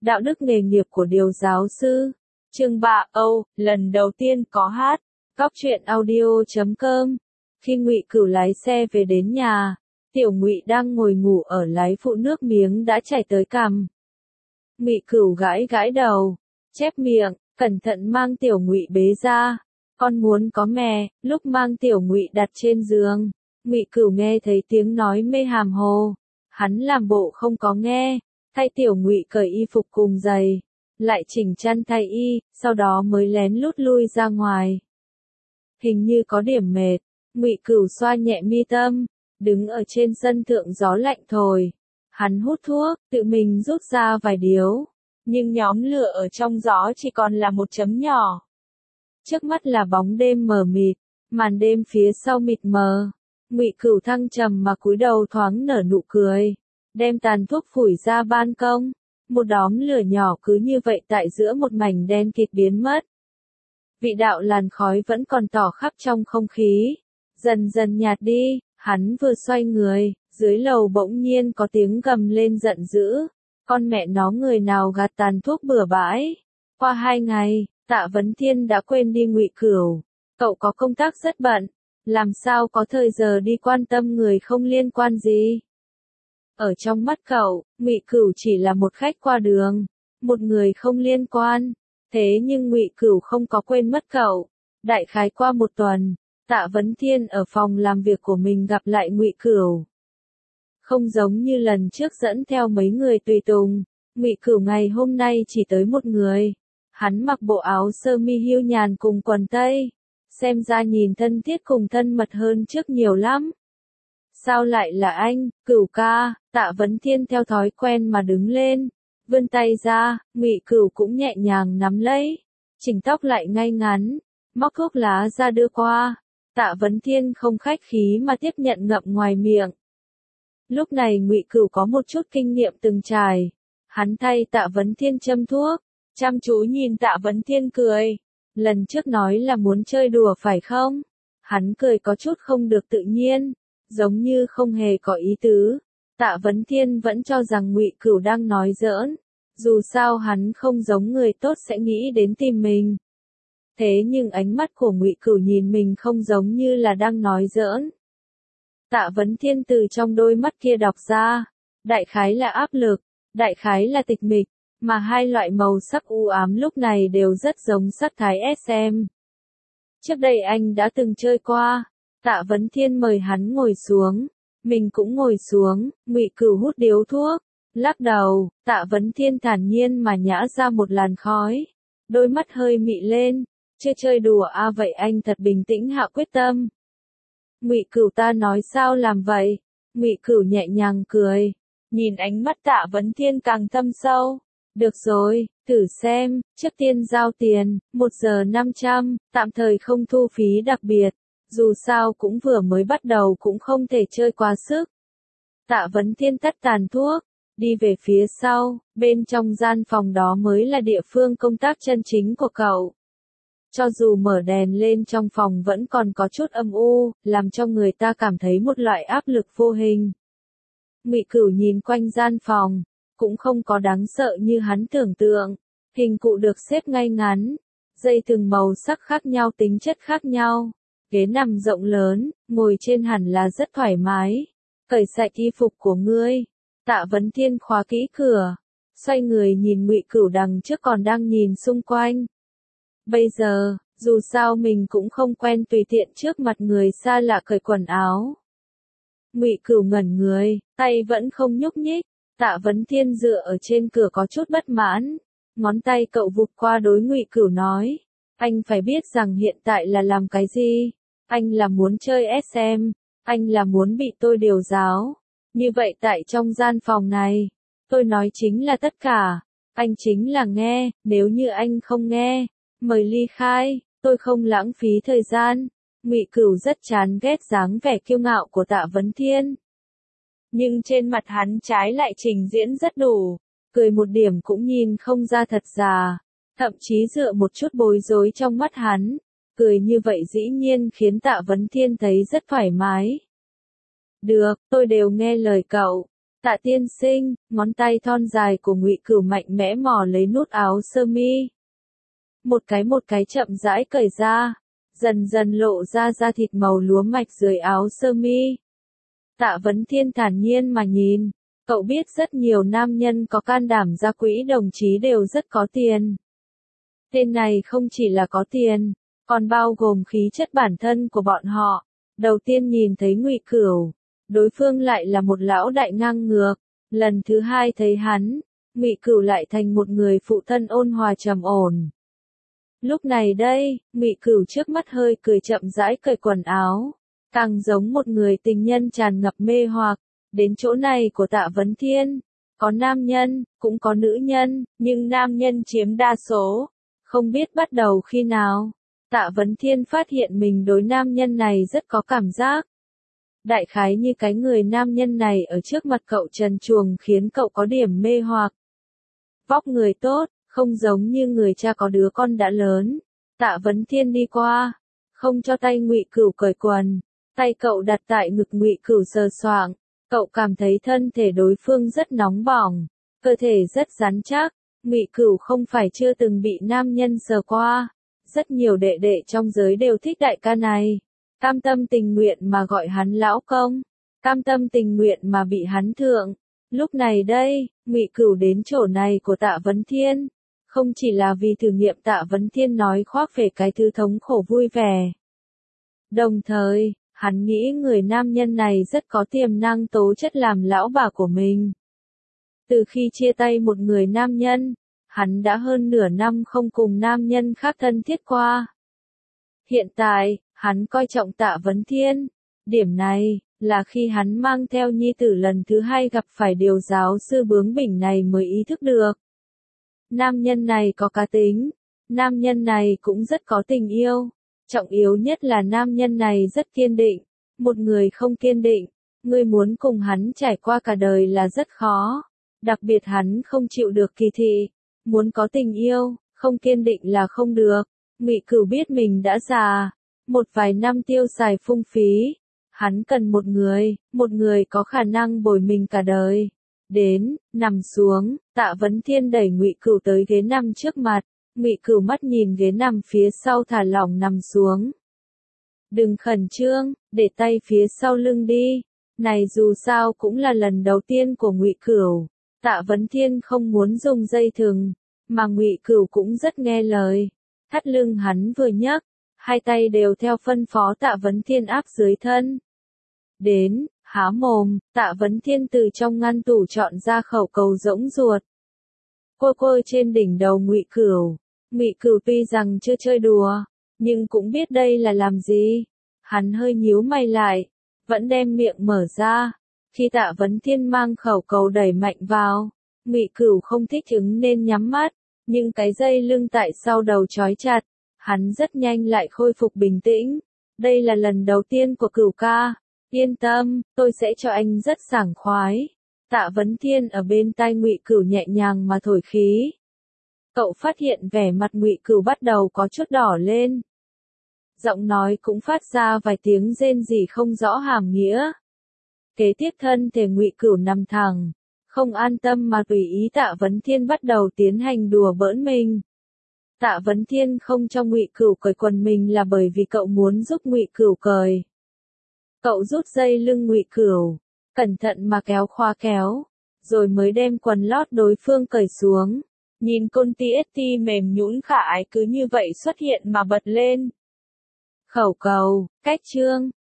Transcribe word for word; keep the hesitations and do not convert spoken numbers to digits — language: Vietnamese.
Đạo đức nghề nghiệp của điều giáo sư. Chương ba Âu, lần đầu tiên có hát. Cóc truyện audio chấm com. Khi Ngụy Cửu lái xe về đến nhà, Tiểu Ngụy đang ngồi ngủ ở lái phụ, nước miếng đã chảy tới cằm. Ngụy Cửu gãi gãi đầu, chép miệng, cẩn thận mang Tiểu Ngụy bế ra. Con muốn có mẹ. Lúc mang Tiểu Ngụy đặt trên giường, Ngụy Cửu nghe thấy tiếng nói mê hàm hồ. Hắn làm bộ không có nghe, thay Tiểu Ngụy cởi y phục cùng giày, lại chỉnh chăn thay y, sau đó mới lén lút lui ra ngoài. Hình như có điểm mệt, Ngụy Cửu xoa nhẹ mi tâm, đứng ở trên sân thượng, gió lạnh thổi. Hắn hút thuốc, tự mình rút ra vài điếu, nhưng nhóm lửa ở trong gió chỉ còn là một chấm nhỏ. Trước mắt là bóng đêm mờ mịt, màn đêm phía sau mịt mờ. Ngụy Cửu thăng trầm mà cúi đầu, thoáng nở nụ cười, đem tàn thuốc phủi ra ban công. Một đóm lửa nhỏ cứ như vậy tại giữa một mảnh đen kịt biến mất. Vị đạo làn khói vẫn còn tỏ khắp trong không khí, dần dần nhạt đi. Hắn vừa xoay người, dưới lầu bỗng nhiên có tiếng gầm lên giận dữ. Con mẹ nó, người nào gạt tàn thuốc bừa bãi. Qua hai ngày, Tạ Vấn Thiên đã quên đi Ngụy Cửu. Cậu có công tác rất bận, làm sao có thời giờ đi quan tâm người không liên quan gì. Ở trong mắt cậu, Ngụy Cửu chỉ là một khách qua đường, một người không liên quan. Thế nhưng Ngụy Cửu không có quên mất cậu. Đại khái qua một tuần, Tạ Vấn Thiên ở phòng làm việc của mình gặp lại Ngụy Cửu. Không giống như lần trước dẫn theo mấy người tùy tùng, Ngụy Cửu ngày hôm nay chỉ tới một người. Hắn mặc bộ áo sơ mi hưu nhàn cùng quần tây, xem ra nhìn thân thiết cùng thân mật hơn trước nhiều lắm. Sao lại là anh, Cửu ca? Tạ Vấn Thiên theo thói quen mà đứng lên, vươn tay ra. Ngụy Cửu cũng nhẹ nhàng nắm lấy, chỉnh tóc lại ngay ngắn, móc thuốc lá ra đưa qua. Tạ Vấn Thiên không khách khí mà tiếp nhận, ngậm ngoài miệng. Lúc này Ngụy Cửu có một chút kinh nghiệm từng trải, hắn thay Tạ Vấn Thiên châm thuốc, chăm chú nhìn Tạ Vấn Thiên cười. Lần trước nói là muốn chơi đùa phải không? Hắn cười có chút không được tự nhiên, giống như không hề có ý tứ. Tạ Vấn Thiên vẫn cho rằng Ngụy Cửu đang nói giỡn, dù sao hắn không giống người tốt sẽ nghĩ đến tìm mình. Thế nhưng ánh mắt của Ngụy Cửu nhìn mình không giống như là đang nói giỡn. Tạ Vấn Thiên từ trong đôi mắt kia đọc ra, đại khái là áp lực, đại khái là tịch mịch, mà hai loại màu sắc u ám lúc này đều rất giống sắc thái ét em. Trước đây anh đã từng chơi qua. Tạ Vấn Thiên mời hắn ngồi xuống, mình cũng ngồi xuống. Ngụy Cửu hút điếu thuốc, lắc đầu. Tạ Vấn Thiên thản nhiên mà nhả ra một làn khói, đôi mắt hơi mị lên. Chưa chơi đùa à? Vậy anh thật bình tĩnh hạ quyết tâm. Ngụy Cửu, ta nói sao làm vậy? Ngụy Cửu nhẹ nhàng cười, nhìn ánh mắt Tạ Vấn Thiên càng thâm sâu. Được rồi, thử xem, trước tiên giao tiền, một giờ năm trăm, tạm thời không thu phí đặc biệt, dù sao cũng vừa mới bắt đầu, cũng không thể chơi quá sức. Tạ Vấn Thiên tắt tàn thuốc, đi về phía sau, bên trong gian phòng đó mới là địa phương công tác chân chính của cậu. Cho dù mở đèn lên, trong phòng vẫn còn có chút âm u, làm cho người ta cảm thấy một loại áp lực vô hình. Ngụy Cửu nhìn quanh gian phòng, cũng không có đáng sợ như hắn tưởng tượng. Hình cụ được xếp ngay ngắn, dây thừng màu sắc khác nhau, tính chất khác nhau. Ghế nằm rộng lớn, ngồi trên hẳn là rất thoải mái. Cởi sạch y phục của ngươi. Tạ Vấn Thiên khóa kỹ cửa, xoay người nhìn Ngụy Cửu đằng trước còn đang nhìn xung quanh. Bây giờ, dù sao mình cũng không quen tùy tiện trước mặt người xa lạ cởi quần áo. Ngụy Cửu ngẩn người, tay vẫn không nhúc nhích. Tạ Vấn Thiên dựa ở trên cửa có chút bất mãn, ngón tay cậu vụt qua đối Ngụy Cửu nói, anh phải biết rằng hiện tại là làm cái gì. Anh là muốn chơi ét em, anh là muốn bị tôi điều giáo. Như vậy tại trong gian phòng này, tôi nói chính là tất cả, anh chính là nghe. Nếu như anh không nghe, mời ly khai, tôi không lãng phí thời gian. Ngụy Cửu rất chán ghét dáng vẻ kiêu ngạo của Tạ Vấn Thiên, nhưng trên mặt hắn trái lại trình diễn rất đủ, cười một điểm cũng nhìn không ra thật già, thậm chí dựa một chút bối rối trong mắt hắn. Cười như vậy dĩ nhiên khiến Tạ Vấn Thiên thấy rất thoải mái. Được, tôi đều nghe lời cậu. Tạ tiên sinh, ngón tay thon dài của Ngụy Cửu mạnh mẽ mò lấy nút áo sơ mi. Một cái một cái chậm rãi cởi ra, dần dần lộ ra da thịt màu lúa mạch dưới áo sơ mi. Tạ Vấn Thiên thản nhiên mà nhìn, cậu biết rất nhiều nam nhân có can đảm ra quỹ đồng chí đều rất có tiền. Tên này không chỉ là có tiền, còn bao gồm khí chất bản thân của bọn họ. Đầu tiên nhìn thấy Ngụy Cửu, đối phương lại là một lão đại ngang ngược. Lần thứ hai thấy hắn, Ngụy Cửu lại thành một người phụ thân ôn hòa trầm ổn. Lúc này đây, Ngụy Cửu trước mắt hơi cười chậm rãi cởi quần áo, càng giống một người tình nhân tràn ngập mê hoặc. Đến chỗ này của Tạ Vấn Thiên, có nam nhân, cũng có nữ nhân, nhưng nam nhân chiếm đa số. Không biết bắt đầu khi nào, Tạ Vấn Thiên phát hiện mình đối nam nhân này rất có cảm giác. Đại khái như cái người nam nhân này ở trước mặt cậu trần truồng khiến cậu có điểm mê hoặc. Vóc người tốt, không giống như người cha có đứa con đã lớn. Tạ Vấn Thiên đi qua, không cho tay Ngụy Cửu cởi quần, tay cậu đặt tại ngực Ngụy Cửu sờ soạng, cậu cảm thấy thân thể đối phương rất nóng bỏng, cơ thể rất rắn chắc. Ngụy Cửu không phải chưa từng bị nam nhân sờ qua, rất nhiều đệ đệ trong giới đều thích đại ca này, cam tâm tình nguyện mà gọi hắn lão công, cam tâm tình nguyện mà bị hắn thượng. Lúc này đây, Ngụy Cửu đến chỗ này của Tạ Vấn Thiên, không chỉ là vì thử nghiệm Tạ Vấn Thiên nói khoác về cái thứ thống khổ vui vẻ. Đồng thời, hắn nghĩ người nam nhân này rất có tiềm năng tố chất làm lão bà của mình. Từ khi chia tay một người nam nhân, hắn đã hơn nửa năm không cùng nam nhân khác thân thiết qua. Hiện tại, hắn coi trọng Tạ Vấn Thiên. Điểm này, là khi hắn mang theo nhi tử lần thứ hai gặp phải điều giáo sư bướng bỉnh này mới ý thức được. Nam nhân này có cá tính, nam nhân này cũng rất có tình yêu. Trọng yếu nhất là nam nhân này rất kiên định. Một người không kiên định, người muốn cùng hắn trải qua cả đời là rất khó. Đặc biệt hắn không chịu được kỳ thị. Muốn có tình yêu, không kiên định là không được. Ngụy Cửu biết mình đã già, một vài năm tiêu xài phung phí. Hắn cần một người, một người có khả năng bồi mình cả đời. Đến, nằm xuống, Tạ Vấn Thiên đẩy Ngụy Cửu tới ghế nằm trước mặt. Ngụy Cửu mắt nhìn ghế nằm phía sau thả lỏng nằm xuống. Đừng khẩn trương, để tay phía sau lưng đi. Này dù sao cũng là lần đầu tiên của Ngụy Cửu. Tạ Vấn Thiên không muốn dùng dây thừng, mà Ngụy Cửu cũng rất nghe lời. Thắt lưng hắn vừa nhấc, hai tay đều theo phân phó Tạ Vấn Thiên áp dưới thân. Đến, há mồm, Tạ Vấn Thiên từ trong ngăn tủ chọn ra khẩu cầu rỗng ruột. Cô cô trên đỉnh đầu Ngụy Cửu. Ngụy Cửu tuy rằng chưa chơi đùa, nhưng cũng biết đây là làm gì. Hắn hơi nhíu mày lại, vẫn đem miệng mở ra. Khi Tạ Vấn Thiên mang khẩu cầu đẩy mạnh vào, Ngụy Cửu không thích ứng nên nhắm mắt, nhưng cái dây lưng tại sau đầu trói chặt, hắn rất nhanh lại khôi phục bình tĩnh. Đây là lần đầu tiên của Cửu ca, yên tâm, tôi sẽ cho anh rất sảng khoái. Tạ Vấn Thiên ở bên tai Ngụy Cửu nhẹ nhàng mà thổi khí. Cậu phát hiện vẻ mặt Ngụy Cửu bắt đầu có chút đỏ lên. Giọng nói cũng phát ra vài tiếng rên rỉ không rõ hàm nghĩa. Kế tiếp thân thể Ngụy Cửu nằm thẳng, không an tâm mà tùy ý Tạ Vấn Thiên bắt đầu tiến hành đùa bỡn mình. Tạ Vấn Thiên không cho Ngụy Cửu cởi quần mình là bởi vì cậu muốn giúp Ngụy Cửu cởi. Cậu rút dây lưng Ngụy Cửu, cẩn thận mà kéo khóa kéo, rồi mới đem quần lót đối phương cởi xuống. Nhìn con tê ét tê mềm nhũn khả ái cứ như vậy xuất hiện mà bật lên. Khẩu cầu, cách chương.